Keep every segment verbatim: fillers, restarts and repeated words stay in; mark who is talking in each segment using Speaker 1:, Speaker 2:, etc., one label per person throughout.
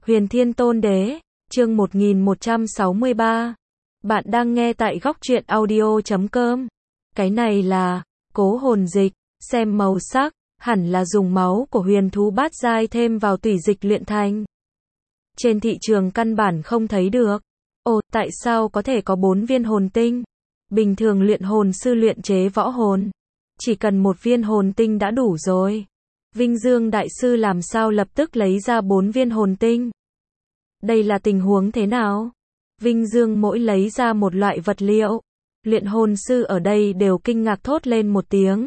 Speaker 1: Huyền Thiên Tôn Đế, chương một nghìn một trăm sáu mươi ba. Bạn đang nghe tại góc truyện audio chấm com. Cái này là cố hồn dịch, xem màu sắc, hẳn là dùng máu của huyền thú bát giai thêm vào tùy dịch luyện thành. Trên thị trường căn bản không thấy được. Ồ, tại sao có thể có bốn viên hồn tinh? Bình thường luyện hồn sư luyện chế võ hồn, chỉ cần một viên hồn tinh đã đủ rồi. Vinh Dương Đại Sư làm sao lập tức lấy ra bốn viên hồn tinh? Đây là tình huống thế nào? Vinh Dương mỗi lấy ra một loại vật liệu, luyện hồn sư ở đây đều kinh ngạc thốt lên một tiếng.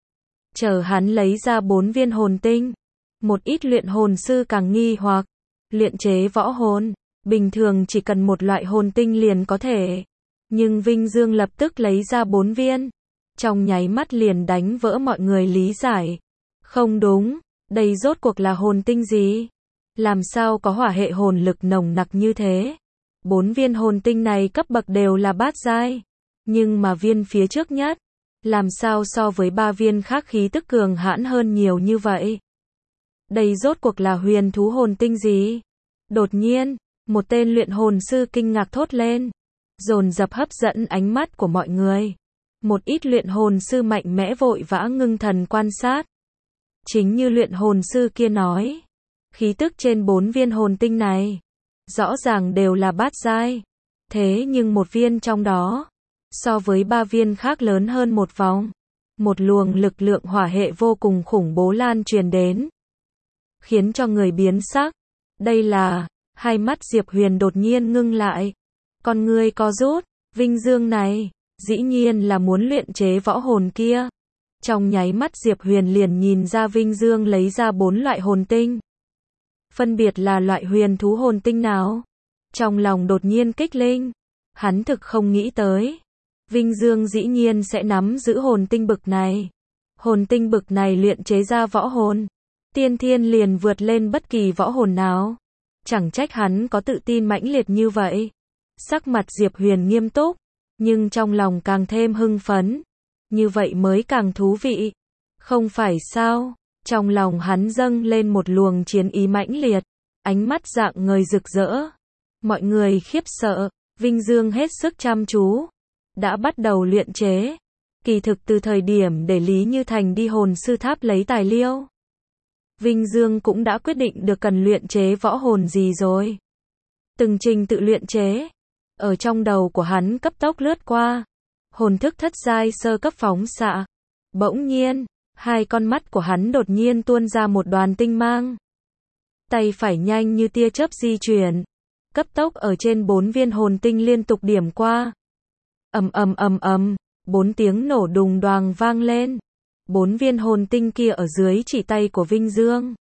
Speaker 1: Chờ hắn lấy ra bốn viên hồn tinh, một ít luyện hồn sư càng nghi hoặc, luyện chế võ hồn, bình thường chỉ cần một loại hồn tinh liền có thể. Nhưng Vinh Dương lập tức lấy ra bốn viên, trong nháy mắt liền đánh vỡ mọi người lý giải. Không đúng, đây rốt cuộc là hồn tinh gì? Làm sao có hỏa hệ hồn lực nồng nặc như thế? Bốn viên hồn tinh này cấp bậc đều là bát giai, nhưng mà viên phía trước nhất, làm sao so với ba viên khác khí tức cường hãn hơn nhiều như vậy? Đây rốt cuộc là huyền thú hồn tinh gì? Đột nhiên, một tên luyện hồn sư kinh ngạc thốt lên, dồn dập hấp dẫn ánh mắt của mọi người. Một ít luyện hồn sư mạnh mẽ vội vã ngưng thần quan sát. Chính như luyện hồn sư kia nói, khí tức trên bốn viên hồn tinh này, rõ ràng đều là bát giai. Thế nhưng một viên trong đó, so với ba viên khác lớn hơn một vòng. Một luồng lực lượng hỏa hệ vô cùng khủng bố lan truyền đến, khiến cho người biến sắc. Đây là, hai mắt Diệp Huyền đột nhiên ngưng lại. Con ngươi co rút, Vinh Dương này, dĩ nhiên là muốn luyện chế võ hồn kia. Trong nháy mắt Diệp Huyền liền nhìn ra Vinh Dương lấy ra bốn loại hồn tinh. Phân biệt là loại huyền thú hồn tinh nào? Trong lòng đột nhiên kích linh. Hắn thực không nghĩ tới. Vinh Dương dĩ nhiên sẽ nắm giữ hồn tinh bực này. Hồn tinh bực này luyện chế ra võ hồn, tiên thiên liền vượt lên bất kỳ võ hồn nào. Chẳng trách hắn có tự tin mãnh liệt như vậy. Sắc mặt Diệp Huyền nghiêm túc, nhưng trong lòng càng thêm hưng phấn. Như vậy mới càng thú vị. Không phải sao? Trong lòng hắn dâng lên một luồng chiến ý mãnh liệt, ánh mắt rạng ngời rực rỡ. Mọi người khiếp sợ, Vinh Dương hết sức chăm chú, đã bắt đầu luyện chế. Kỳ thực từ thời điểm để Lý Như Thành đi hồn sư tháp lấy tài liệu, Vinh Dương cũng đã quyết định được cần luyện chế võ hồn gì rồi. Từng trình tự luyện chế, ở trong đầu của hắn cấp tốc lướt qua. Hồn thức thất giai sơ cấp phóng xạ. Bỗng nhiên, hai con mắt của hắn đột nhiên tuôn ra một đoàn tinh mang. Tay phải nhanh như tia chớp di chuyển, cấp tốc ở trên bốn viên hồn tinh liên tục điểm qua. Ầm ầm ầm ầm, bốn tiếng nổ đùng đoàng vang lên. Bốn viên hồn tinh kia ở dưới chỉ tay của Vinh Dương,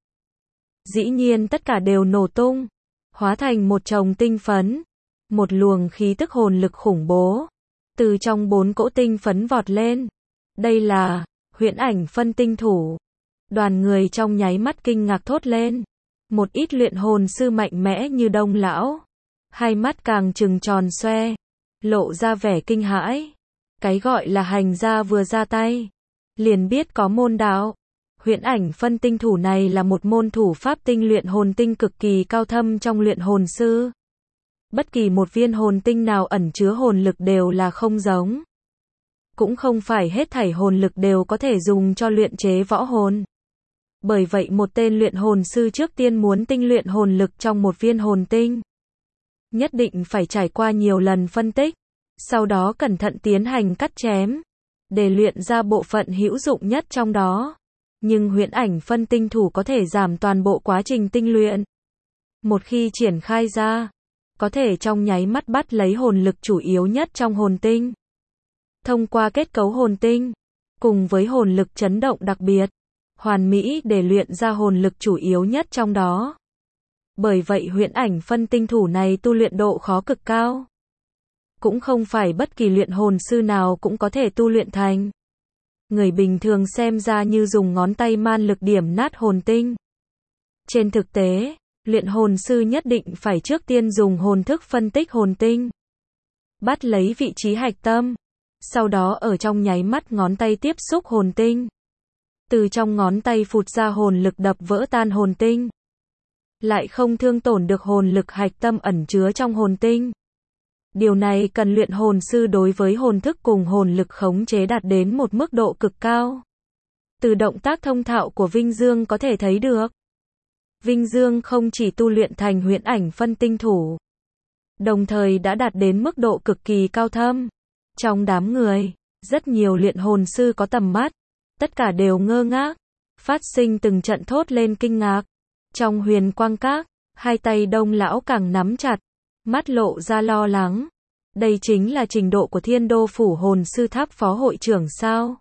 Speaker 1: dĩ nhiên tất cả đều nổ tung, hóa thành một chồng tinh phấn. Một luồng khí tức hồn lực khủng bố từ trong bốn cỗ tinh phấn vọt lên. Đây là huyễn ảnh phân tinh thủ. Đoàn người trong nháy mắt kinh ngạc thốt lên. Một ít luyện hồn sư mạnh mẽ như Đông lão, hai mắt càng trừng tròn xoe, lộ ra vẻ kinh hãi. Cái gọi là hành gia vừa ra tay, liền biết có môn đạo. Huyễn ảnh phân tinh thủ này là một môn thủ pháp tinh luyện hồn tinh cực kỳ cao thâm trong luyện hồn sư. Bất kỳ một viên hồn tinh nào ẩn chứa hồn lực đều là không giống. Cũng không phải hết thảy hồn lực đều có thể dùng cho luyện chế võ hồn. Bởi vậy một tên luyện hồn sư trước tiên muốn tinh luyện hồn lực trong một viên hồn tinh, nhất định phải trải qua nhiều lần phân tích, sau đó cẩn thận tiến hành cắt chém, để luyện ra bộ phận hữu dụng nhất trong đó. Nhưng huyễn ảnh phân tinh thủ có thể giảm toàn bộ quá trình tinh luyện. Một khi triển khai ra, có thể trong nháy mắt bắt lấy hồn lực chủ yếu nhất trong hồn tinh. Thông qua kết cấu hồn tinh, cùng với hồn lực chấn động đặc biệt, hoàn mỹ để luyện ra hồn lực chủ yếu nhất trong đó. Bởi vậy huyễn ảnh phân tinh thủ này tu luyện độ khó cực cao. Cũng không phải bất kỳ luyện hồn sư nào cũng có thể tu luyện thành. Người bình thường xem ra như dùng ngón tay man lực điểm nát hồn tinh. Trên thực tế, luyện hồn sư nhất định phải trước tiên dùng hồn thức phân tích hồn tinh, bắt lấy vị trí hạch tâm, sau đó ở trong nháy mắt ngón tay tiếp xúc hồn tinh. Từ trong ngón tay phụt ra hồn lực đập vỡ tan hồn tinh. lại không thương tổn được hồn lực hạch tâm ẩn chứa trong hồn tinh. Điều này cần luyện hồn sư đối với hồn thức cùng hồn lực khống chế đạt đến một mức độ cực cao. Từ động tác thông thạo của Vinh Dương có thể thấy được. Vinh Dương không chỉ tu luyện thành huyễn ảnh phân tinh thủ, đồng thời đã đạt đến mức độ cực kỳ cao thâm. Trong đám người, rất nhiều luyện hồn sư có tầm mắt, tất cả đều ngơ ngác, phát sinh từng trận thốt lên kinh ngạc. Trong Huyền Quang Các, hai tay Đông lão càng nắm chặt, mắt lộ ra lo lắng. Đây chính là trình độ của Thiên Đô phủ hồn sư tháp phó hội trưởng sao?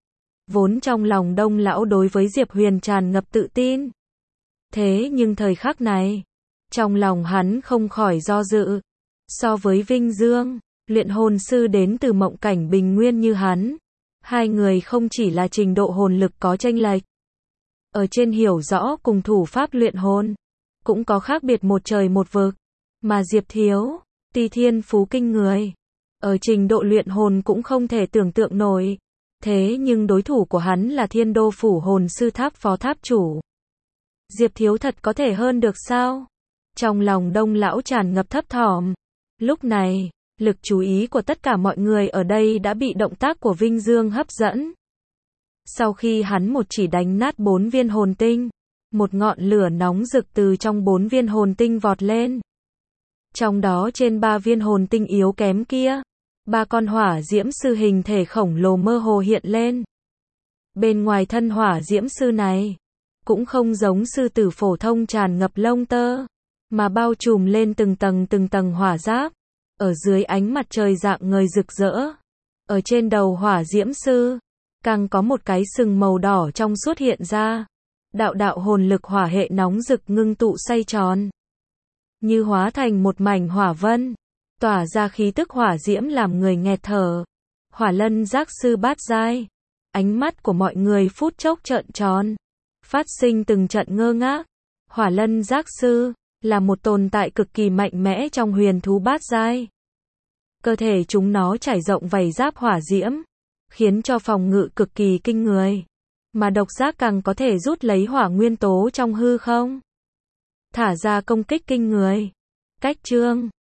Speaker 1: Vốn trong lòng Đông lão đối với Diệp Huyền tràn ngập tự tin. Thế nhưng thời khắc này, trong lòng hắn không khỏi do dự. So với Vinh Dương, luyện hồn sư đến từ mộng cảnh bình nguyên như hắn, hai người không chỉ là trình độ hồn lực có chênh lệch, ở trên hiểu rõ cùng thủ pháp luyện hồn, cũng có khác biệt một trời một vực. Mà Diệp Thiếu, tuy thiên phú kinh người, ở trình độ luyện hồn cũng không thể tưởng tượng nổi. Thế nhưng đối thủ của hắn là Thiên Đô phủ hồn sư tháp phó tháp chủ. Diệp Thiếu thật có thể hơn được sao? Trong lòng Đông lão tràn ngập thấp thỏm. Lúc này, lực chú ý của tất cả mọi người ở đây đã bị động tác của Vinh Dương hấp dẫn. Sau khi hắn một chỉ đánh nát bốn viên hồn tinh, một ngọn lửa nóng rực từ trong bốn viên hồn tinh vọt lên. Trong đó trên ba viên hồn tinh yếu kém kia, ba con hỏa diễm sư hình thể khổng lồ mơ hồ hiện lên. Bên ngoài thân hỏa diễm sư này, cũng không giống sư tử phổ thông tràn ngập lông tơ, mà bao trùm lên từng tầng từng tầng hỏa giáp, ở dưới ánh mặt trời dạng ngời rực rỡ. Ở trên đầu hỏa diễm sư, càng có một cái sừng màu đỏ trong suốt hiện ra. Đạo đạo hồn lực hỏa hệ nóng rực ngưng tụ xoay tròn, như hóa thành một mảnh hỏa vân, tỏa ra khí tức hỏa diễm làm người nghẹt thở. Hỏa lân giác sư bát giai. Ánh mắt của mọi người phút chốc trợn tròn, phát sinh từng trận ngơ ngác. Hỏa lân giác sư là một tồn tại cực kỳ mạnh mẽ trong huyền thú bát giai. Cơ thể chúng nó trải rộng vảy giáp hỏa diễm, khiến cho phòng ngự cực kỳ kinh người, mà độc giác càng có thể rút lấy hỏa nguyên tố trong hư không, thả ra công kích kinh người. Cách chương